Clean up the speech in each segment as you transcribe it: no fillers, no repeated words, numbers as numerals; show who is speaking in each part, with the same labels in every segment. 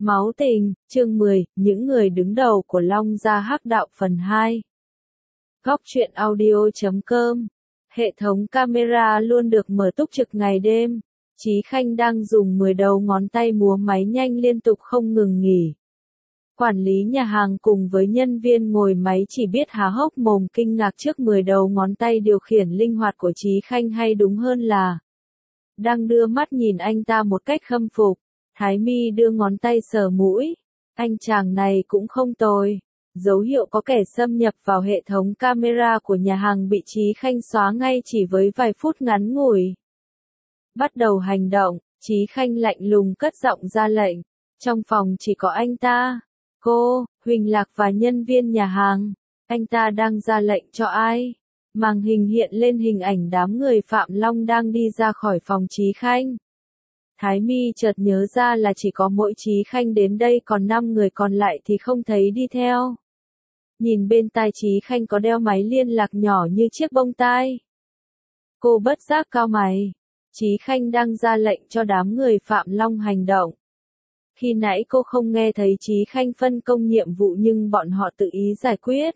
Speaker 1: Máu tình, chương 10, những người đứng đầu của Long Gia Hắc Đạo phần 2. Góc truyện audio.com. Hệ thống camera luôn được mở túc trực ngày đêm. Chí Khanh đang dùng 10 đầu ngón tay múa máy nhanh liên tục không ngừng nghỉ. Quản lý nhà hàng cùng với nhân viên ngồi máy chỉ biết há hốc mồm kinh ngạc trước 10 đầu ngón tay điều khiển linh hoạt của Chí Khanh, hay đúng hơn là đang đưa mắt nhìn anh ta một cách khâm phục. Thái Mi đưa ngón tay sờ mũi. Anh chàng này cũng không tồi. Dấu hiệu có kẻ xâm nhập vào hệ thống camera của nhà hàng bị Chí Khanh xóa ngay chỉ với vài phút ngắn ngủi. Bắt đầu hành động, Chí Khanh lạnh lùng cất giọng ra lệnh. Trong phòng chỉ có anh ta, cô, Huỳnh Lạc và nhân viên nhà hàng. Anh ta đang ra lệnh cho ai? Màn hình hiện lên hình ảnh đám người Phạm Long đang đi ra khỏi phòng Chí Khanh. Thái Mi chợt nhớ ra là chỉ có mỗi Chí Khanh đến đây, còn 5 người còn lại thì không thấy đi theo. Nhìn bên tai Chí Khanh có đeo máy liên lạc nhỏ như chiếc bông tai. Cô bất giác cau mày. Chí Khanh đang ra lệnh cho đám người Phạm Long hành động. Khi nãy cô không nghe thấy Chí Khanh phân công nhiệm vụ, nhưng bọn họ tự ý giải quyết.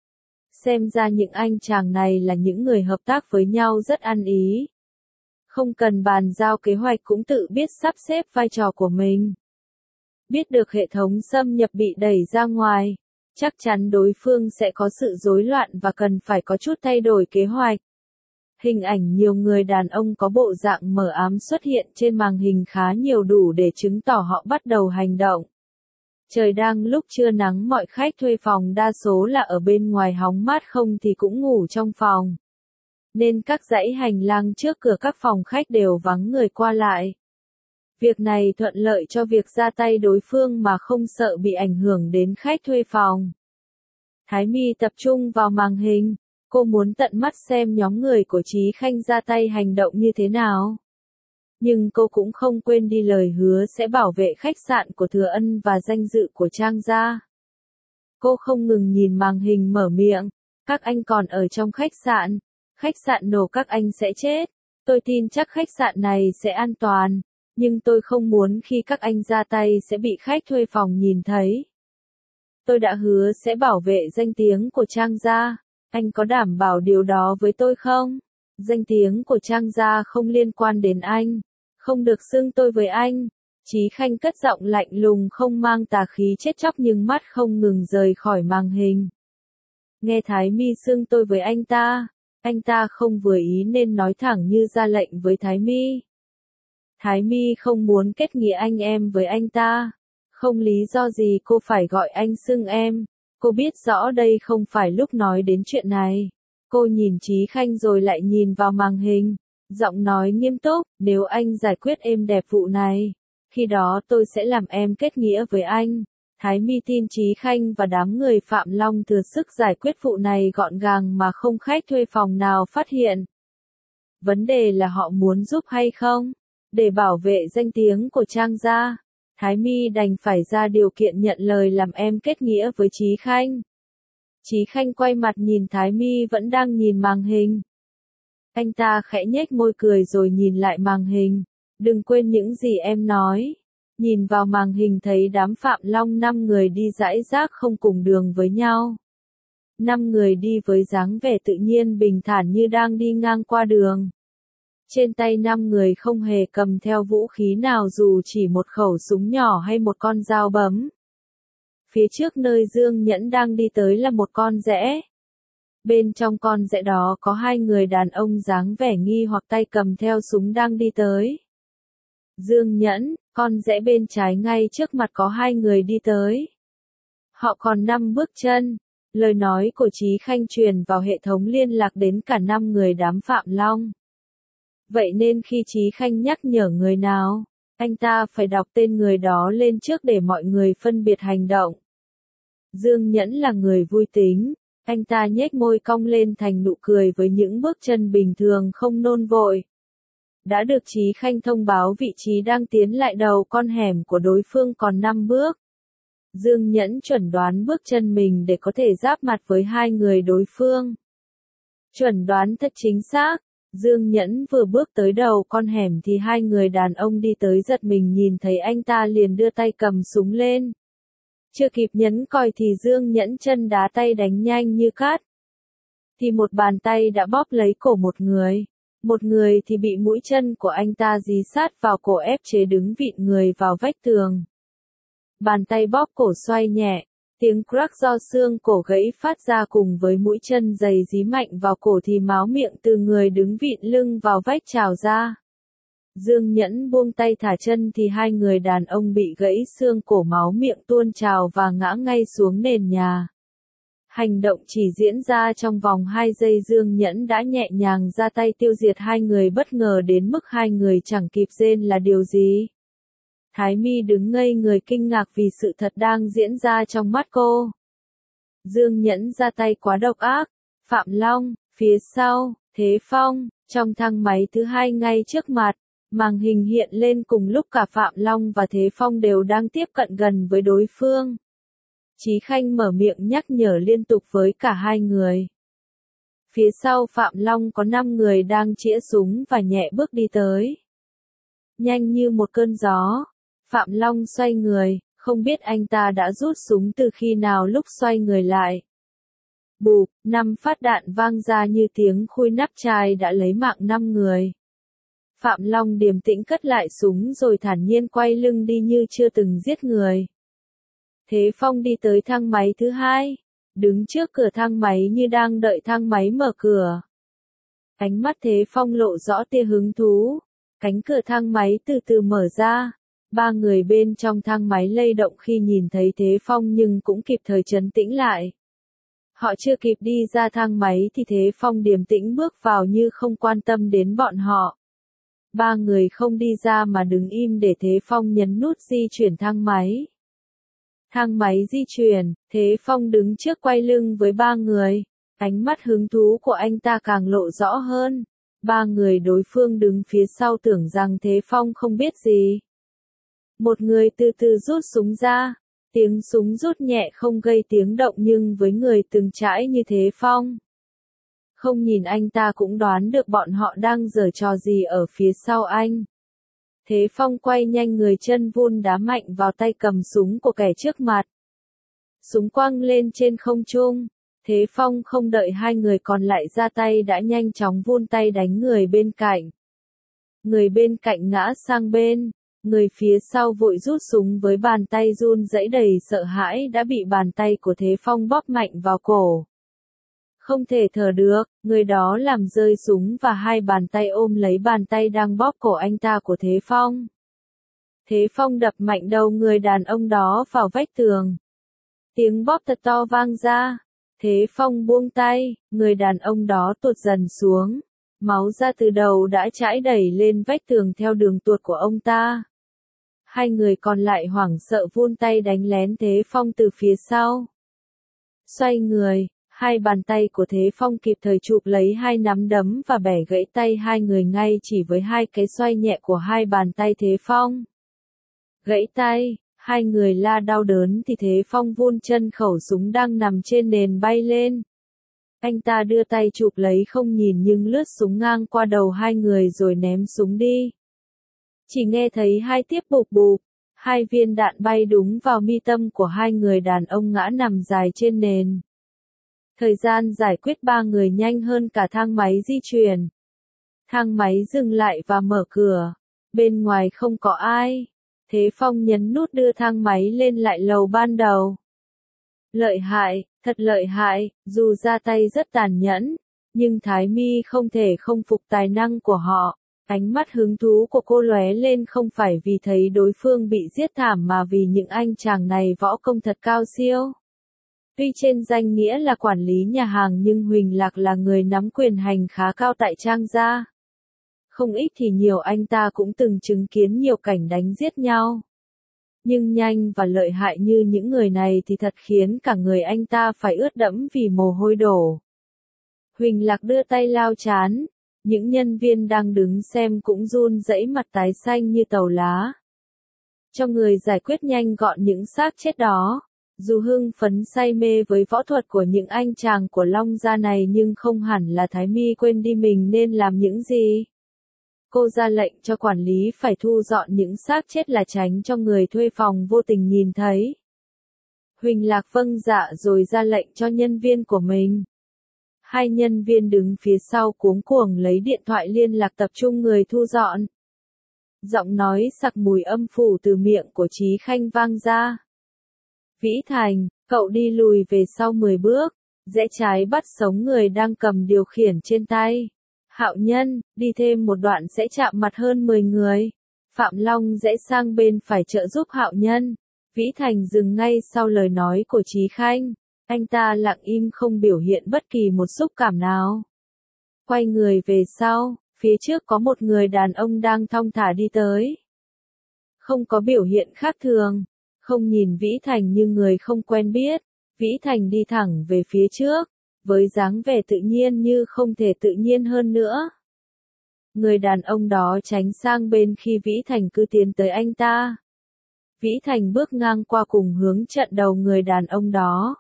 Speaker 1: Xem ra những anh chàng này là những người hợp tác với nhau rất ăn ý. Không cần bàn giao kế hoạch cũng tự biết sắp xếp vai trò của mình. Biết được hệ thống xâm nhập bị đẩy ra ngoài, chắc chắn đối phương sẽ có sự rối loạn và cần phải có chút thay đổi kế hoạch. Hình ảnh nhiều người đàn ông có bộ dạng mờ ám xuất hiện trên màn hình khá nhiều, đủ để chứng tỏ họ bắt đầu hành động. Trời đang lúc trưa nắng, mọi khách thuê phòng đa số là ở bên ngoài hóng mát, không thì cũng ngủ trong phòng. Nên các dãy hành lang trước cửa các phòng khách đều vắng người qua lại. Việc này thuận lợi cho việc ra tay đối phương mà không sợ bị ảnh hưởng đến khách thuê phòng. Thái Mi tập trung vào màn hình, cô muốn tận mắt xem nhóm người của Chí Khanh ra tay hành động như thế nào. Nhưng cô cũng không quên đi lời hứa sẽ bảo vệ khách sạn của Thừa Ân và danh dự của Trang gia. Cô không ngừng nhìn màn hình mở miệng, các anh còn ở trong khách sạn nổ các anh sẽ chết. Tôi tin chắc khách sạn này sẽ an toàn, nhưng tôi không muốn khi các anh ra tay sẽ bị khách thuê phòng nhìn thấy. Tôi đã hứa sẽ bảo vệ danh tiếng của Trang gia, anh có đảm bảo điều đó với tôi không? Danh tiếng của Trang gia không liên quan đến anh, không được xưng tôi với anh. Chí Khanh cất giọng lạnh lùng không mang tà khí chết chóc, nhưng mắt không ngừng rời khỏi màn hình. Nghe Thái Mi xưng tôi với anh ta không vừa ý nên nói thẳng như ra lệnh với Thái Mi. Thái Mi không muốn kết nghĩa anh em với anh ta. Không lý do gì cô phải gọi anh xưng em. Cô biết rõ đây không phải lúc nói đến chuyện này. Cô nhìn Chí Khanh rồi lại nhìn vào màn hình. Giọng nói nghiêm túc, nếu anh giải quyết êm đẹp vụ này, khi đó tôi sẽ làm em kết nghĩa với anh. Thái Mi tin Chí Khanh và đám người Phạm Long thừa sức giải quyết vụ này gọn gàng mà không khách thuê phòng nào phát hiện. Vấn đề là họ muốn giúp hay không? Để bảo vệ danh tiếng của Trang gia, Thái Mi đành phải ra điều kiện nhận lời làm em kết nghĩa với Chí Khanh. Chí Khanh quay mặt nhìn Thái Mi vẫn đang nhìn màn hình. Anh ta khẽ nhếch môi cười rồi nhìn lại màn hình. Đừng quên những gì em nói. Nhìn vào màn hình thấy đám Phạm Long 5 người đi rải rác không cùng đường với nhau. 5 người đi với dáng vẻ tự nhiên bình thản như đang đi ngang qua đường. Trên tay 5 người không hề cầm theo vũ khí nào, dù chỉ một khẩu súng nhỏ hay một con dao bấm. Phía trước nơi Dương Nhẫn đang đi tới là một con rẽ. Bên trong con rẽ đó có 2 người đàn ông dáng vẻ nghi hoặc tay cầm theo súng đang đi tới. Dương Nhẫn, con rẽ bên trái ngay trước mặt có 2 người đi tới. Họ còn 5 bước chân. Lời nói của Chí Khanh truyền vào hệ thống liên lạc đến cả 5 người đám Phạm Long. Vậy nên khi Chí Khanh nhắc nhở người nào, anh ta phải đọc tên người đó lên trước để mọi người phân biệt hành động. Dương Nhẫn là người vui tính. Anh ta nhếch môi cong lên thành nụ cười với những bước chân bình thường không nôn vội. Đã được Chí Khanh thông báo vị trí đang tiến lại đầu con hẻm của đối phương còn 5 bước. Dương Nhẫn chuẩn đoán bước chân mình để có thể giáp mặt với 2 người đối phương. Chuẩn đoán thật chính xác. Dương Nhẫn vừa bước tới đầu con hẻm thì hai người đàn ông đi tới giật mình nhìn thấy anh ta liền đưa tay cầm súng lên. Chưa kịp nhấn còi thì Dương Nhẫn chân đá tay đánh nhanh như cát. Thì một bàn tay đã bóp lấy cổ một người thì bị mũi chân của anh ta dí sát vào cổ ép chế đứng vịn người vào vách tường. Bàn tay bóp cổ xoay nhẹ, tiếng crack do xương cổ gãy phát ra cùng với mũi chân giày dí mạnh vào cổ thì máu miệng từ người đứng vịn lưng vào vách trào ra. Dương Nhẫn buông tay thả chân thì hai người đàn ông bị gãy xương cổ máu miệng tuôn trào và ngã ngay xuống nền nhà. Hành động chỉ diễn ra trong vòng 2 giây Dương Nhẫn đã nhẹ nhàng ra tay tiêu diệt hai người bất ngờ đến mức hai người chẳng kịp rên là điều gì. Thái My đứng ngây người kinh ngạc vì sự thật đang diễn ra trong mắt cô. Dương Nhẫn ra tay quá độc ác. Phạm Long, phía sau, Thế Phong, trong thang máy thứ hai ngay trước mặt. Màn hình hiện lên cùng lúc cả Phạm Long và Thế Phong đều đang tiếp cận gần với đối phương. Chí Khanh mở miệng nhắc nhở liên tục với cả hai người. Phía sau Phạm Long có 5 người đang chĩa súng và nhẹ bước đi tới. Nhanh như một cơn gió, Phạm Long xoay người, không biết anh ta đã rút súng từ khi nào lúc xoay người lại. Bụp, 5 phát đạn vang ra như tiếng khui nắp chai đã lấy mạng 5 người. Phạm Long điềm tĩnh cất lại súng rồi thản nhiên quay lưng đi như chưa từng giết người. Thế Phong đi tới thang máy thứ hai, đứng trước cửa thang máy như đang đợi thang máy mở cửa. Ánh mắt Thế Phong lộ rõ tia hứng thú, cánh cửa thang máy từ từ mở ra. 3 người bên trong thang máy lay động khi nhìn thấy Thế Phong nhưng cũng kịp thời trấn tĩnh lại. Họ chưa kịp đi ra thang máy thì Thế Phong điềm tĩnh bước vào như không quan tâm đến bọn họ. 3 người không đi ra mà đứng im để Thế Phong nhấn nút di chuyển thang máy. Thang máy di chuyển, Thế Phong đứng trước quay lưng với 3 người. Ánh mắt hứng thú của anh ta càng lộ rõ hơn. 3 người đối phương đứng phía sau tưởng rằng Thế Phong không biết gì. Một người từ từ rút súng ra. Tiếng súng rút nhẹ không gây tiếng động nhưng với người từng trải như Thế Phong. Không nhìn anh ta cũng đoán được bọn họ đang giở trò gì ở phía sau anh. Thế Phong quay nhanh người chân vun đá mạnh vào tay cầm súng của kẻ trước mặt. Súng quăng lên trên không trung. Thế Phong không đợi hai người còn lại ra tay đã nhanh chóng vun tay đánh người bên cạnh. Người bên cạnh ngã sang bên. Người phía sau vội rút súng với bàn tay run rẩy đầy sợ hãi đã bị bàn tay của Thế Phong bóp mạnh vào cổ. Không thể thở được, người đó làm rơi súng và hai bàn tay ôm lấy bàn tay đang bóp cổ anh ta của Thế Phong. Thế Phong đập mạnh đầu người đàn ông đó vào vách tường. Tiếng bóp thật to vang ra. Thế Phong buông tay, người đàn ông đó tuột dần xuống. Máu ra từ đầu đã chảy đầy lên vách tường theo đường tuột của ông ta. Hai người còn lại hoảng sợ vun tay đánh lén Thế Phong từ phía sau. Xoay người, hai bàn tay của Thế Phong kịp thời chụp lấy hai nắm đấm và bẻ gãy tay hai người ngay chỉ với hai cái xoay nhẹ của hai bàn tay Thế Phong. Gãy tay, hai người la đau đớn thì Thế Phong vun chân khẩu súng đang nằm trên nền bay lên. Anh ta đưa tay chụp lấy không nhìn nhưng lướt súng ngang qua đầu hai người rồi ném súng đi. Chỉ nghe thấy hai tiếp bụp bụp, hai viên đạn bay đúng vào mi tâm của hai người đàn ông ngã nằm dài trên nền. Thời gian giải quyết 3 người nhanh hơn cả thang máy di chuyển. Thang máy dừng lại và mở cửa. Bên ngoài không có ai. Thế Phong nhấn nút đưa thang máy lên lại lầu ban đầu. Lợi hại, thật lợi hại, dù ra tay rất tàn nhẫn, nhưng Thái My không thể không phục tài năng của họ. Ánh mắt hứng thú của cô lóe lên không phải vì thấy đối phương bị giết thảm mà vì những anh chàng này võ công thật cao siêu. Tuy trên danh nghĩa là quản lý nhà hàng nhưng Huỳnh Lạc là người nắm quyền hành khá cao tại Trang gia. Không ít thì nhiều anh ta cũng từng chứng kiến nhiều cảnh đánh giết nhau. Nhưng nhanh và lợi hại như những người này thì thật khiến cả người anh ta phải ướt đẫm vì mồ hôi đổ. Huỳnh Lạc đưa tay lau chán. Những nhân viên đang đứng xem cũng run rẩy mặt tái xanh như tàu lá. Cho người giải quyết nhanh gọn những xác chết đó. Dù hưng phấn say mê với võ thuật của những anh chàng của Long gia này nhưng không hẳn là Thái Mi quên đi mình nên làm những gì. Cô ra lệnh cho quản lý phải thu dọn những xác chết là tránh cho người thuê phòng vô tình nhìn thấy. Huỳnh Lạc vâng dạ rồi ra lệnh cho nhân viên của mình. Hai nhân viên đứng phía sau cuống cuồng lấy điện thoại liên lạc tập trung người thu dọn. Giọng nói sặc mùi âm phủ từ miệng của Chí Khanh vang ra. Vĩ Thành, cậu đi lùi về sau 10 bước, rẽ trái bắt sống người đang cầm điều khiển trên tay. Hạo Nhân, đi thêm một đoạn sẽ chạm mặt hơn 10 người. Phạm Long rẽ sang bên phải trợ giúp Hạo Nhân. Vĩ Thành dừng ngay sau lời nói của Chí Khanh. Anh ta lặng im không biểu hiện bất kỳ một xúc cảm nào. Quay người về sau, phía trước có một người đàn ông đang thong thả đi tới. Không có biểu hiện khác thường, không nhìn Vĩ Thành như người không quen biết. Vĩ Thành đi thẳng về phía trước, với dáng vẻ tự nhiên như không thể tự nhiên hơn nữa. Người đàn ông đó tránh sang bên khi Vĩ Thành cứ tiến tới anh ta. Vĩ Thành bước ngang qua cùng hướng chặn đầu người đàn ông đó.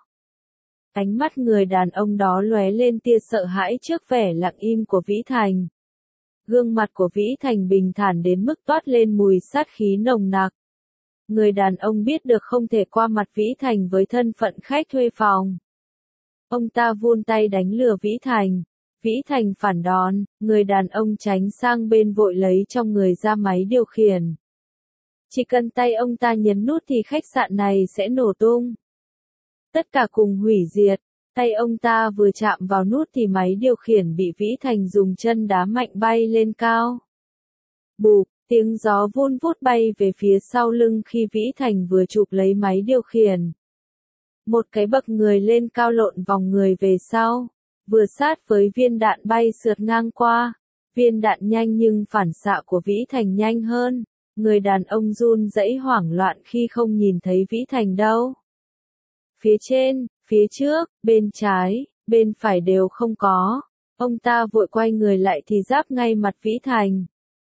Speaker 1: Ánh mắt người đàn ông đó lóe lên tia sợ hãi trước vẻ lặng im của Vĩ Thành. Gương mặt của Vĩ Thành bình thản đến mức toát lên mùi sát khí nồng nặc. Người đàn ông biết được không thể qua mặt Vĩ Thành với thân phận khách thuê phòng. Ông ta vươn tay đánh lừa Vĩ Thành. Vĩ Thành phản đòn, người đàn ông tránh sang bên vội lấy trong người ra máy điều khiển. Chỉ cần tay ông ta nhấn nút thì khách sạn này sẽ nổ tung. Tất cả cùng hủy diệt. Tay ông ta vừa chạm vào nút thì máy điều khiển bị Vĩ Thành dùng chân đá mạnh bay lên cao. Bụp, tiếng gió vun vút bay về phía sau lưng khi Vĩ Thành vừa chụp lấy máy điều khiển. Một cái bậc người lên cao lộn vòng người về sau, vừa sát với viên đạn bay sượt ngang qua. Viên đạn nhanh nhưng phản xạ của Vĩ Thành nhanh hơn. Người đàn ông run rẩy hoảng loạn khi không nhìn thấy Vĩ Thành đâu. Phía trên, phía trước, bên trái, bên phải đều không có. Ông ta vội quay người lại thì giáp ngay mặt Vĩ Thành.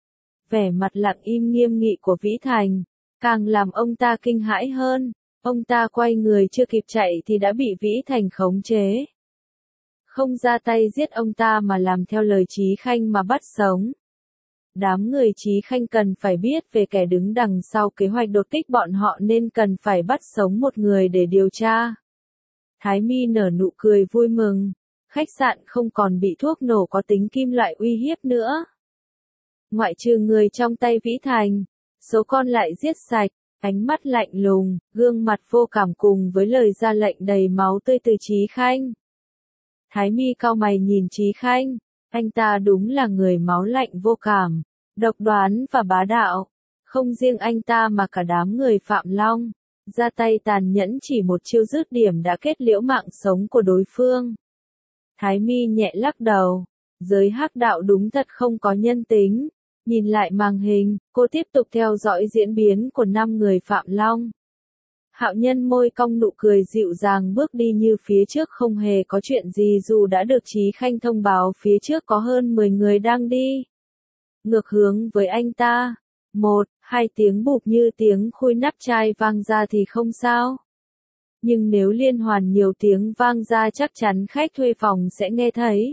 Speaker 1: Vẻ mặt lặng im nghiêm nghị của Vĩ Thành, càng làm ông ta kinh hãi hơn. Ông ta quay người chưa kịp chạy thì đã bị Vĩ Thành khống chế. Không ra tay giết ông ta mà làm theo lời Chí Khanh mà bắt sống. Đám người Chí Khanh cần phải biết về kẻ đứng đằng sau kế hoạch đột kích bọn họ nên cần phải bắt sống một người để điều tra. Thái Mi nở nụ cười vui mừng. Khách sạn không còn bị thuốc nổ có tính kim loại uy hiếp nữa. Ngoại trừ người trong tay Vĩ Thành, số con lại giết sạch. Ánh mắt lạnh lùng, gương mặt vô cảm cùng với lời ra lệnh đầy máu tươi từ Chí Khanh. Thái Mi cau mày nhìn Chí Khanh. Anh ta đúng là người máu lạnh vô cảm, độc đoán và bá đạo. Không riêng anh ta mà cả đám người Phạm Long, ra tay tàn nhẫn chỉ một chiêu dứt điểm đã kết liễu mạng sống của đối phương. Thái Mi nhẹ lắc đầu. Giới hắc đạo đúng thật không có nhân tính. Nhìn lại màn hình, cô tiếp tục theo dõi diễn biến của 5 người Phạm Long. Hạo Nhân môi cong nụ cười dịu dàng bước đi như phía trước không hề có chuyện gì dù đã được Chí Khanh thông báo phía trước có hơn 10 người đang đi. Ngược hướng với anh ta. 1-2 tiếng bụp như tiếng khui nắp chai vang ra thì không sao. Nhưng nếu liên hoàn nhiều tiếng vang ra chắc chắn khách thuê phòng sẽ nghe thấy.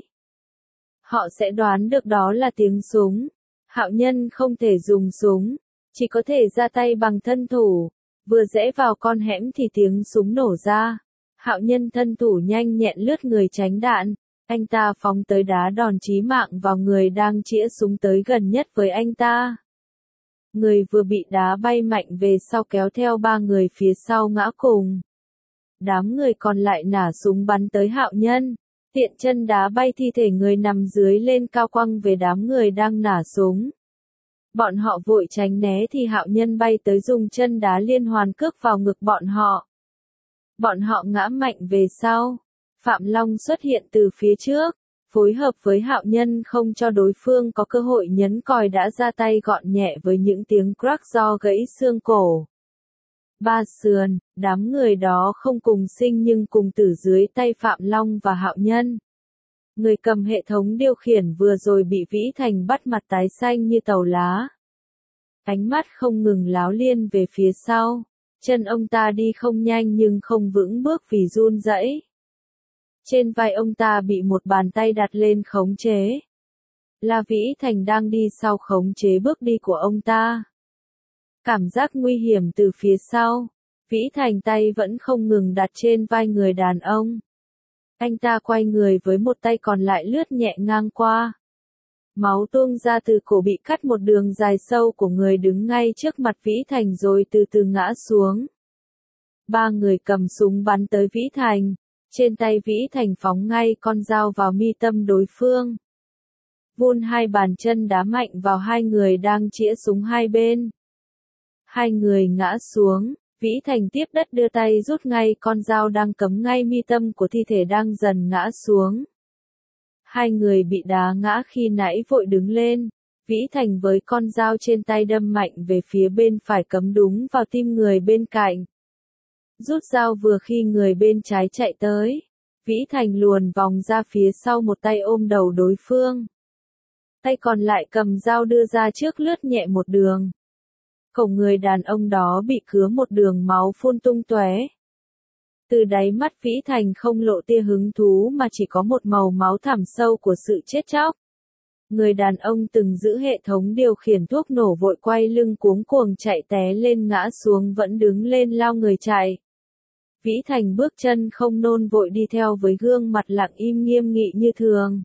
Speaker 1: Họ sẽ đoán được đó là tiếng súng. Hạo Nhân không thể dùng súng, chỉ có thể ra tay bằng thân thủ. Vừa rẽ vào con hẻm thì tiếng súng nổ ra. Hạo Nhân thân thủ nhanh nhẹn lướt người tránh đạn. Anh ta phóng tới đá đòn chí mạng vào người đang chĩa súng tới gần nhất với anh ta. Người vừa bị đá bay mạnh về sau kéo theo 3 người phía sau ngã cùng. Đám người còn lại nả súng bắn tới Hạo Nhân. Tiện chân đá bay thi thể người nằm dưới lên cao quăng về đám người đang nả súng. Bọn họ vội tránh né thì Hạo Nhân bay tới dùng chân đá liên hoàn cước vào ngực bọn họ. Bọn họ ngã mạnh về sau. Phạm Long xuất hiện từ phía trước, phối hợp với Hạo Nhân không cho đối phương có cơ hội nhấn còi đã ra tay gọn nhẹ với những tiếng crack do gãy xương cổ. Ba sườn, đám người đó không cùng sinh nhưng cùng tử dưới tay Phạm Long và Hạo Nhân. Người cầm hệ thống điều khiển vừa rồi bị Vĩ Thành bắt mặt tái xanh như tàu lá. Ánh mắt không ngừng láo liên về phía sau. Chân ông ta đi không nhanh nhưng không vững bước vì run rẩy. Trên vai ông ta bị một bàn tay đặt lên khống chế. La Vĩ Thành đang đi sau khống chế bước đi của ông ta. Cảm giác nguy hiểm từ phía sau. Vĩ Thành tay vẫn không ngừng đặt trên vai người đàn ông. Anh ta quay người với một tay còn lại lướt nhẹ ngang qua. Máu tuôn ra từ cổ bị cắt một đường dài sâu của người đứng ngay trước mặt Vĩ Thành rồi từ từ ngã xuống. Ba người cầm súng bắn tới Vĩ Thành. Trên tay Vĩ Thành phóng ngay con dao vào mi tâm đối phương. Vun hai bàn chân đá mạnh vào hai người đang chĩa súng hai bên. Hai người ngã xuống, Vĩ Thành tiếp đất đưa tay rút ngay con dao đang cắm ngay mi tâm của thi thể đang dần ngã xuống. Hai người bị đá ngã khi nãy vội đứng lên. Vĩ Thành với con dao trên tay đâm mạnh về phía bên phải cắm đúng vào tim người bên cạnh. Rút dao vừa khi người bên trái chạy tới. Vĩ Thành luồn vòng ra phía sau một tay ôm đầu đối phương. Tay còn lại cầm dao đưa ra trước lướt nhẹ một đường. Cổ người đàn ông đó bị cứa một đường máu phun tung tóe. Từ đáy mắt Vĩ Thành không lộ tia hứng thú mà chỉ có một màu máu thẳm sâu của sự chết chóc. Người đàn ông từng giữ hệ thống điều khiển thuốc nổ vội quay lưng cuống cuồng chạy té lên ngã xuống vẫn đứng lên lao người chạy. Vĩ Thành bước chân không nôn vội đi theo với gương mặt lặng im nghiêm nghị như thường.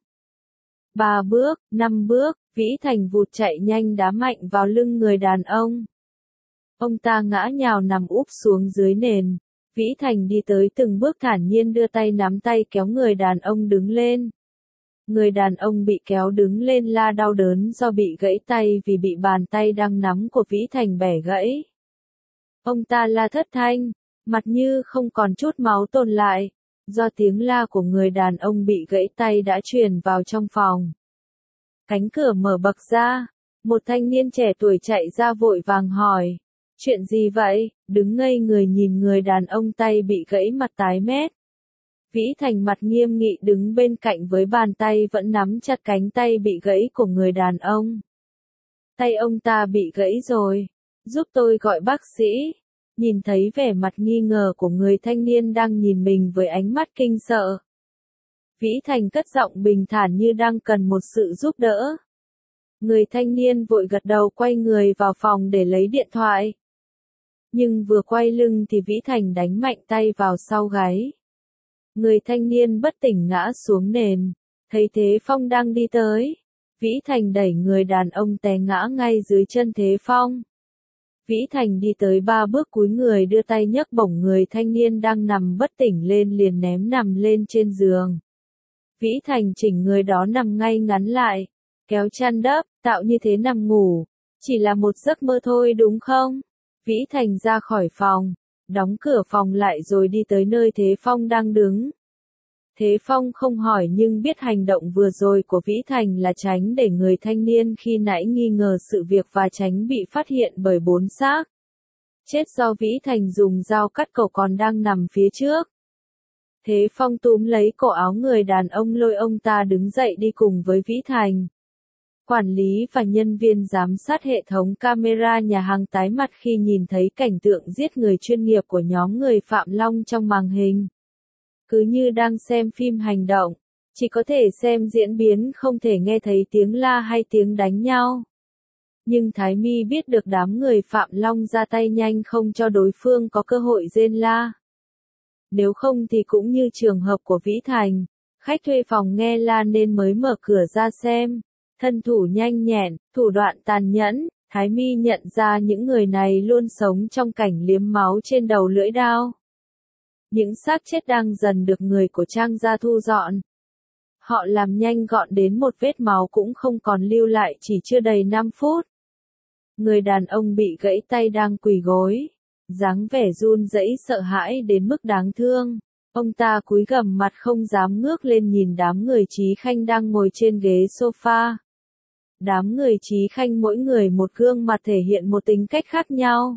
Speaker 1: 3 bước, 5 bước, Vĩ Thành vụt chạy nhanh đá mạnh vào lưng người đàn ông. Ông ta ngã nhào nằm úp xuống dưới nền. Vĩ Thành đi tới từng bước thản nhiên đưa tay nắm tay kéo người đàn ông đứng lên. Người đàn ông bị kéo đứng lên la đau đớn do bị gãy tay vì bị bàn tay đang nắm của Vĩ Thành bẻ gãy. Ông ta la thất thanh, mặt như không còn chút máu tồn lại, do tiếng la của người đàn ông bị gãy tay đã truyền vào trong phòng. Cánh cửa mở bật ra, một thanh niên trẻ tuổi chạy ra vội vàng hỏi, chuyện gì vậy, đứng ngây người nhìn người đàn ông tay bị gãy mặt tái mét. Vĩ Thành mặt nghiêm nghị đứng bên cạnh với bàn tay vẫn nắm chặt cánh tay bị gãy của người đàn ông. Tay ông ta bị gãy rồi, giúp tôi gọi bác sĩ. Nhìn thấy vẻ mặt nghi ngờ của người thanh niên đang nhìn mình với ánh mắt kinh sợ. Vĩ Thành cất giọng bình thản như đang cần một sự giúp đỡ. Người thanh niên vội gật đầu quay người vào phòng để lấy điện thoại. Nhưng vừa quay lưng thì Vĩ Thành đánh mạnh tay vào sau gáy. Người thanh niên bất tỉnh ngã xuống nền. Thấy Thế Phong đang đi tới. Vĩ Thành đẩy người đàn ông té ngã ngay dưới chân Thế Phong. Vĩ Thành đi tới 3 bước cúi người đưa tay nhấc bổng người thanh niên đang nằm bất tỉnh lên liền ném nằm lên trên giường. Vĩ Thành chỉnh người đó nằm ngay ngắn lại, kéo chăn đắp, tạo như thế nằm ngủ. Chỉ là một giấc mơ thôi đúng không? Vĩ Thành ra khỏi phòng, đóng cửa phòng lại rồi đi tới nơi Thế Phong đang đứng. Thế Phong không hỏi nhưng biết hành động vừa rồi của Vĩ Thành là tránh để người thanh niên khi nãy nghi ngờ sự việc và tránh bị phát hiện bởi 4 xác chết do Vĩ Thành dùng dao cắt cổ còn đang nằm phía trước. Thế Phong túm lấy cổ áo người đàn ông lôi ông ta đứng dậy đi cùng với Vĩ Thành. Quản lý và nhân viên giám sát hệ thống camera nhà hàng tái mặt khi nhìn thấy cảnh tượng giết người chuyên nghiệp của nhóm người Phạm Long trong màn hình. Cứ như đang xem phim hành động, chỉ có thể xem diễn biến không thể nghe thấy tiếng la hay tiếng đánh nhau. Nhưng Thái My biết được đám người Phạm Long ra tay nhanh không cho đối phương có cơ hội rên la. Nếu không thì cũng như trường hợp của Vĩ Thành, khách thuê phòng nghe la nên mới mở cửa ra xem. Thân thủ nhanh nhẹn, thủ đoạn tàn nhẫn, Thái My nhận ra những người này luôn sống trong cảnh liếm máu trên đầu lưỡi dao. Những xác chết đang dần được người của Trang gia thu dọn. Họ làm nhanh gọn đến một vết máu cũng không còn lưu lại chỉ chưa đầy 5 phút. Người đàn ông bị gãy tay đang quỳ gối, dáng vẻ run rẩy sợ hãi đến mức đáng thương. Ông ta cúi gằm mặt không dám ngước lên nhìn đám người Trí Khanh đang ngồi trên ghế sofa. Đám người Trí Khanh mỗi người một gương mặt thể hiện một tính cách khác nhau.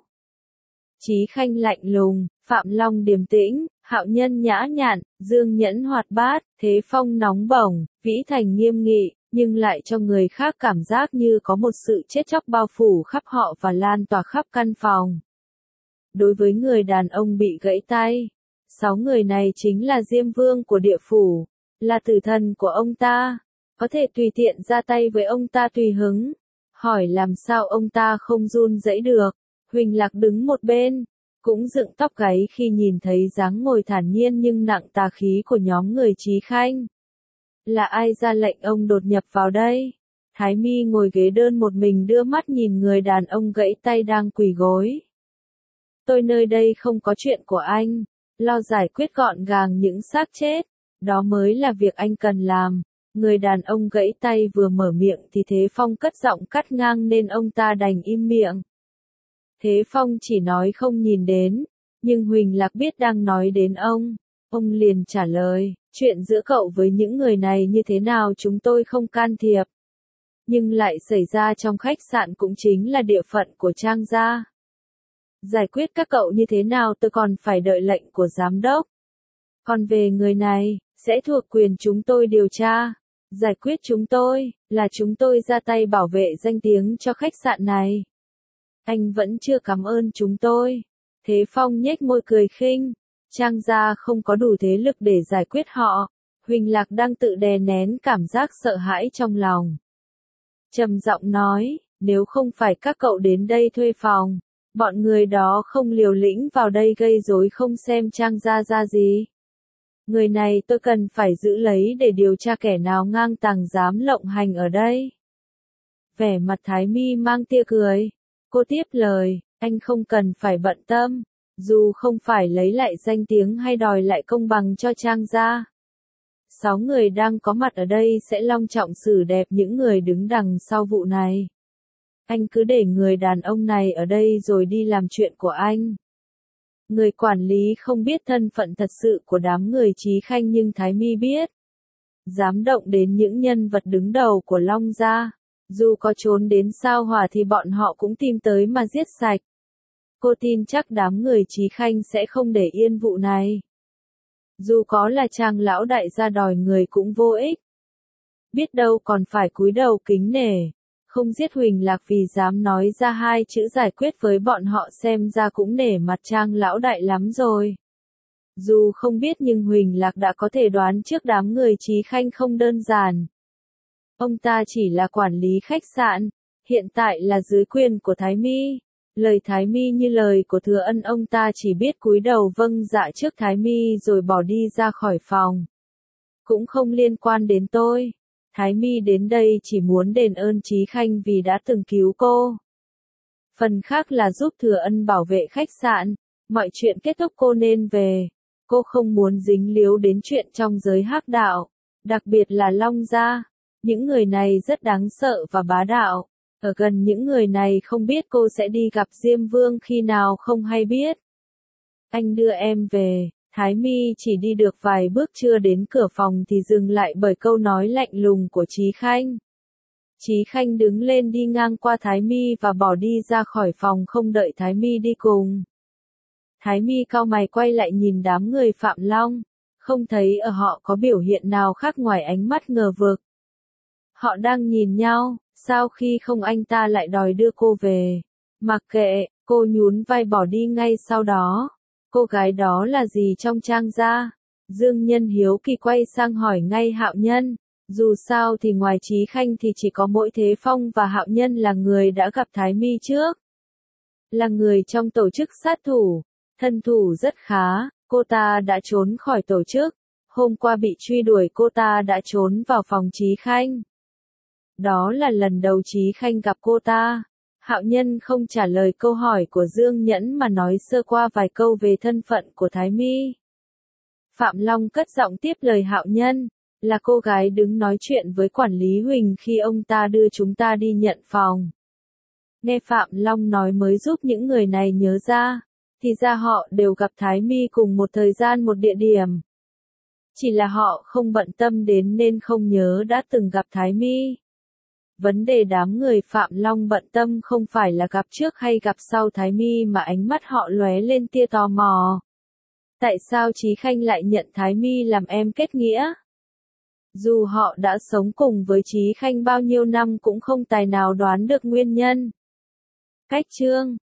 Speaker 1: Trí Khanh lạnh lùng, Phạm Long điềm tĩnh, Hạo Nhân nhã nhặn, Dương Nhẫn hoạt bát, Thế Phong nóng bỏng, Vĩ Thành nghiêm nghị, nhưng lại cho người khác cảm giác như có một sự chết chóc bao phủ khắp họ và lan tỏa khắp căn phòng. đối với người đàn ông bị gãy tay. 6 người này chính là Diêm Vương của địa phủ, là tử thần của ông ta, có thể tùy tiện ra tay với ông ta tùy hứng. Hỏi làm sao ông ta không run rẩy được. Huỳnh Lạc đứng một bên, cũng dựng tóc gáy khi nhìn thấy dáng ngồi thản nhiên nhưng nặng tà khí của nhóm người Chí Khanh. Là ai ra lệnh ông đột nhập vào đây? Thái Mi ngồi ghế đơn một mình đưa mắt nhìn người đàn ông gãy tay đang quỳ gối. Tôi nơi đây không có chuyện của anh, lo giải quyết gọn gàng những xác chết, đó mới là việc anh cần làm. Người đàn ông gãy tay vừa mở miệng thì Thế Phong cất giọng cắt ngang nên ông ta đành im miệng. Thế Phong chỉ nói không nhìn đến, nhưng Huỳnh Lạc biết đang nói đến ông. Ông liền trả lời, chuyện giữa cậu với những người này như thế nào chúng tôi không can thiệp. Nhưng lại xảy ra trong khách sạn cũng chính là địa phận của Trang gia. Giải quyết các cậu như thế nào tôi còn phải đợi lệnh của giám đốc. Còn về người này, sẽ thuộc quyền chúng tôi điều tra. Giải quyết chúng tôi, là chúng tôi ra tay bảo vệ danh tiếng cho khách sạn này. Anh vẫn chưa cảm ơn chúng tôi. Thế Phong nhếch môi cười khinh. Trang gia không có đủ thế lực để giải quyết họ. Huỳnh Lạc đang tự đè nén cảm giác sợ hãi trong lòng. Trầm giọng nói, nếu không phải các cậu đến đây thuê phòng, bọn người đó không liều lĩnh vào đây gây rối không xem Trang gia ra gì. Người này tôi cần phải giữ lấy để điều tra kẻ nào ngang tàng dám lộng hành ở đây. Vẻ mặt Thái Mi mang tia cười. Cô tiếp lời, anh không cần phải bận tâm, dù không phải lấy lại danh tiếng hay đòi lại công bằng cho Trang gia. 6 người đang có mặt ở đây sẽ long trọng xử đẹp những người đứng đằng sau vụ này. Anh cứ để người đàn ông này ở đây rồi đi làm chuyện của anh. Người quản lý không biết thân phận thật sự của đám người Chí Khanh nhưng Thái Mi biết. Dám động đến những nhân vật đứng đầu của Long gia, dù có trốn đến sao hỏa thì bọn họ cũng tìm tới mà giết sạch. Cô tin chắc đám người Chí Khanh sẽ không để yên vụ này. Dù có là Trang lão đại ra đòi người cũng vô ích. Biết đâu còn phải cúi đầu kính nể. Không giết Huỳnh Lạc vì dám nói ra 2 chữ giải quyết với bọn họ xem ra cũng nể mặt Trang lão đại lắm rồi. Dù không biết nhưng Huỳnh Lạc đã có thể đoán trước đám người Chí Khanh không đơn giản. Ông ta chỉ là quản lý khách sạn, hiện tại là dưới quyền của Thái Mi. Lời Thái Mi như lời của Thừa Ân, ông ta chỉ biết cúi đầu vâng dạ trước Thái Mi rồi bỏ đi ra khỏi phòng. Cũng không liên quan đến tôi. Thái Mi đến đây chỉ muốn đền ơn Chí Khanh vì đã từng cứu cô. Phần khác là giúp Thừa Ân bảo vệ khách sạn. Mọi chuyện kết thúc cô nên về. Cô không muốn dính líu đến chuyện trong giới hắc đạo, đặc biệt là Long gia. Những người này rất đáng sợ và bá đạo. Ở gần những người này không biết cô sẽ đi gặp Diêm Vương khi nào không hay biết. Anh đưa em về. Thái Mi chỉ đi được vài bước chưa đến cửa phòng thì dừng lại bởi câu nói lạnh lùng của Chí Khanh. Chí Khanh đứng lên đi ngang qua Thái Mi và bỏ đi ra khỏi phòng không đợi Thái Mi đi cùng. Thái Mi cau mày quay lại nhìn đám người Phạm Long, không thấy ở họ có biểu hiện nào khác ngoài ánh mắt ngờ vực. Họ đang nhìn nhau, sao khi không anh ta lại đòi đưa cô về. Mặc kệ, cô nhún vai bỏ đi ngay sau đó. Cô gái đó là gì trong Trang gia? Dương Nhân hiếu kỳ quay sang hỏi ngay Hạo Nhân. Dù sao thì ngoài Chí Khanh thì chỉ có mỗi Thế Phong và Hạo Nhân là người đã gặp Thái Mi trước. Là người trong tổ chức sát thủ, thân thủ rất khá, cô ta đã trốn khỏi tổ chức. Hôm qua bị truy đuổi cô ta đã trốn vào phòng Chí Khanh. Đó là lần đầu Chí Khanh gặp cô ta. Hạo Nhân không trả lời câu hỏi của Dương Nhẫn mà nói sơ qua vài câu về thân phận của Thái Mi. Phạm Long cất giọng tiếp lời Hạo Nhân, là cô gái đứng nói chuyện với quản lý Huỳnh khi ông ta đưa chúng ta đi nhận phòng. Nghe Phạm Long nói mới giúp những người này nhớ ra, thì ra họ đều gặp Thái Mi cùng một thời gian một địa điểm. Chỉ là họ không bận tâm đến nên không nhớ đã từng gặp Thái Mi. Vấn đề đám người Phạm Long bận tâm không phải là gặp trước hay gặp sau Thái Mi mà ánh mắt họ lóe lên tia tò mò. Tại sao Chí Khanh lại nhận Thái Mi làm em kết nghĩa? Dù họ đã sống cùng với Chí Khanh bao nhiêu năm cũng không tài nào đoán được nguyên nhân. Cách chương